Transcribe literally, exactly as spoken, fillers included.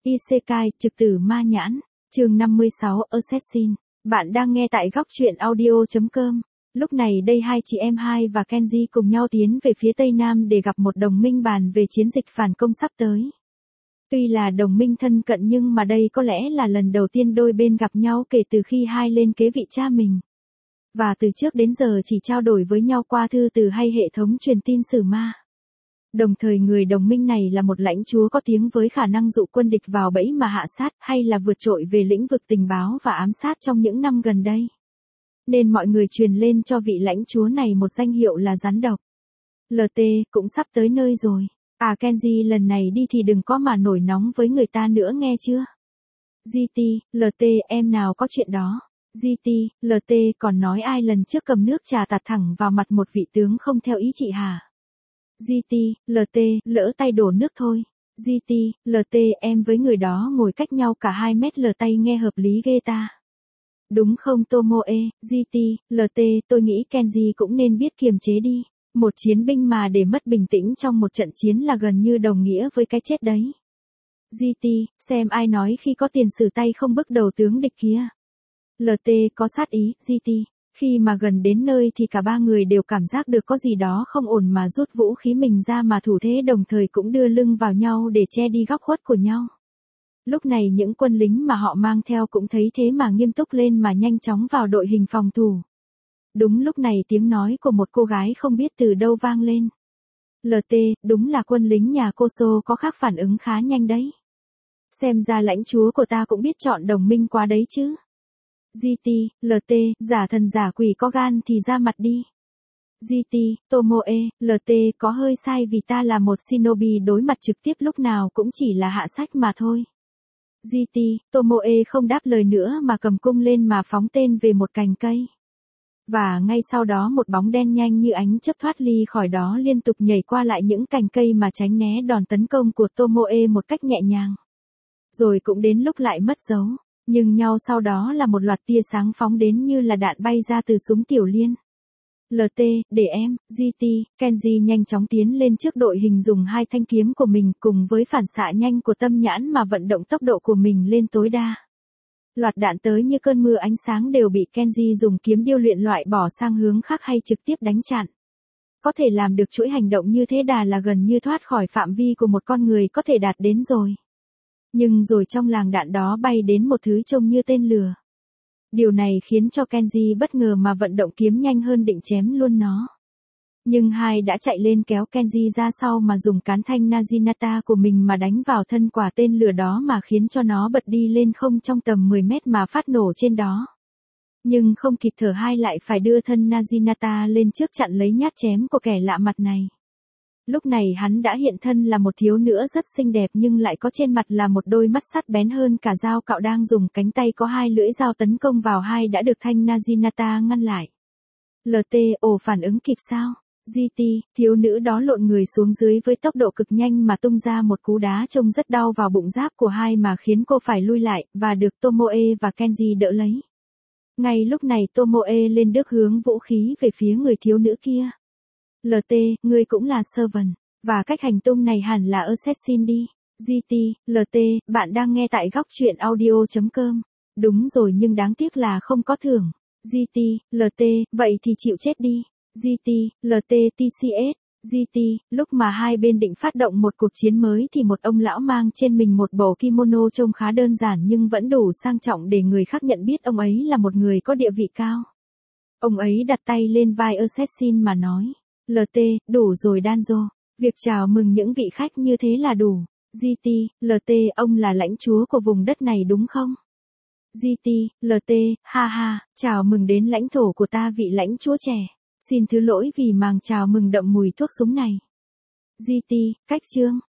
Isekai, trực tử ma nhãn, chương năm mươi sáu, Assassin. Bạn đang nghe tại góc truyện audio chấm com. Lúc này đây hai chị em Hai và Kenji cùng nhau tiến về phía Tây Nam để gặp một đồng minh bàn về chiến dịch phản công sắp tới. Tuy là đồng minh thân cận nhưng mà đây có lẽ là lần đầu tiên đôi bên gặp nhau kể từ khi Hai lên kế vị cha mình. Và từ trước đến giờ chỉ trao đổi với nhau qua thư từ hay hệ thống truyền tin sử ma. Đồng thời người đồng minh này là một lãnh chúa có tiếng với khả năng dụ quân địch vào bẫy mà hạ sát hay là vượt trội về lĩnh vực tình báo và ám sát trong những năm gần đây. Nên mọi người truyền lên cho vị lãnh chúa này một danh hiệu là rắn độc. lờ tê cũng sắp tới nơi rồi. À Kenji lần này đi thì đừng có mà nổi nóng với người ta nữa nghe chưa? giê tê, lờ tê em nào có chuyện đó. giê tê, lờ tê còn nói ai lần trước cầm nước trà tạt thẳng vào mặt một vị tướng không theo ý chị hả? giê tê, lờ tê, lỡ tay đổ nước thôi. giê tê, lờ tê em với người đó ngồi cách nhau cả hai mét lờ tay nghe hợp lý ghê ta. Đúng không Tomoe, giê tê, lờ tê tôi nghĩ Kenji cũng nên biết kiềm chế đi. Một chiến binh mà để mất bình tĩnh trong một trận chiến là gần như đồng nghĩa với cái chết đấy. giê tê, xem ai nói khi có tiền sử tay không bức đầu tướng địch kia. lờ tê có sát ý, giê tê. Khi mà gần đến nơi thì cả ba người đều cảm giác được có gì đó không ổn mà rút vũ khí mình ra mà thủ thế đồng thời cũng đưa lưng vào nhau để che đi góc khuất của nhau. Lúc này những quân lính mà họ mang theo cũng thấy thế mà nghiêm túc lên mà nhanh chóng vào đội hình phòng thủ. Đúng lúc này tiếng nói của một cô gái không biết từ đâu vang lên. lờ tê, đúng là quân lính nhà Koso có khác phản ứng khá nhanh đấy. Xem ra lãnh chúa của ta cũng biết chọn đồng minh quá đấy chứ. giê tê, lờ tê, giả thần giả quỷ có gan thì ra mặt đi. giê tê, Tomoe, lờ tê có hơi sai vì ta là một shinobi đối mặt trực tiếp lúc nào cũng chỉ là hạ sách mà thôi. giê tê, Tomoe không đáp lời nữa mà cầm cung lên mà phóng tên về một cành cây. Và ngay sau đó một bóng đen nhanh như ánh chớp thoát ly khỏi đó liên tục nhảy qua lại những cành cây mà tránh né đòn tấn công của Tomoe một cách nhẹ nhàng. Rồi cũng đến lúc lại mất dấu. Nhưng nhau sau đó là một loạt tia sáng phóng đến như là đạn bay ra từ súng tiểu liên. lờ tê, để em, giê tê, Kenji nhanh chóng tiến lên trước đội hình dùng hai thanh kiếm của mình cùng với phản xạ nhanh của tâm nhãn mà vận động tốc độ của mình lên tối đa. Loạt đạn tới như cơn mưa ánh sáng đều bị Kenji dùng kiếm điêu luyện loại bỏ sang hướng khác hay trực tiếp đánh chặn. Có thể làm được chuỗi hành động như thế đà là gần như thoát khỏi phạm vi của một con người có thể đạt đến rồi. Nhưng rồi trong làng đạn đó bay đến một thứ trông như tên lửa. Điều này khiến cho Kenji bất ngờ mà vận động kiếm nhanh hơn định chém luôn nó. Nhưng Hai đã chạy lên kéo Kenji ra sau mà dùng cán thanh Naginata của mình mà đánh vào thân quả tên lửa đó mà khiến cho nó bật đi lên không trong tầm mười mét mà phát nổ trên đó. Nhưng không kịp thở Hai lại phải đưa thân Naginata lên trước chặn lấy nhát chém của kẻ lạ mặt này. Lúc này hắn đã hiện thân là một thiếu nữ rất xinh đẹp nhưng lại có trên mặt là một đôi mắt sắt bén hơn cả dao cạo đang dùng cánh tay có hai lưỡi dao tấn công vào Hai đã được thanh Naginata ngăn lại. lờ tê, ồ phản ứng kịp sao? giê tê, thiếu nữ đó lộn người xuống dưới với tốc độ cực nhanh mà tung ra một cú đá trông rất đau vào bụng giáp của Hai mà khiến cô phải lui lại và được Tomoe và Kenji đỡ lấy. Ngay lúc này Tomoe lên đước hướng vũ khí về phía người thiếu nữ kia. lờ tê, ngươi cũng là servant, và cách hành tung này hẳn là assassin đi. giê tê, lờ tê, bạn đang nghe tại góc truyện audio chấm com. Đúng rồi nhưng đáng tiếc là không có thưởng. giê tê, lờ tê, vậy thì chịu chết đi. giê tê, lờ tê, tê xê ét, giê tê, lúc mà hai bên định phát động một cuộc chiến mới thì một ông lão mang trên mình một bộ kimono trông khá đơn giản nhưng vẫn đủ sang trọng để người khác nhận biết ông ấy là một người có địa vị cao. Ông ấy đặt tay lên vai assassin mà nói. lờ tê, đủ rồi Danzo. Việc chào mừng những vị khách như thế là đủ. giê tê, lờ tê, ông là lãnh chúa của vùng đất này đúng không? giê tê, lờ tê, ha ha, chào mừng đến lãnh thổ của ta vị lãnh chúa trẻ. Xin thứ lỗi vì màng chào mừng đậm mùi thuốc súng này. giê tê, cách chương.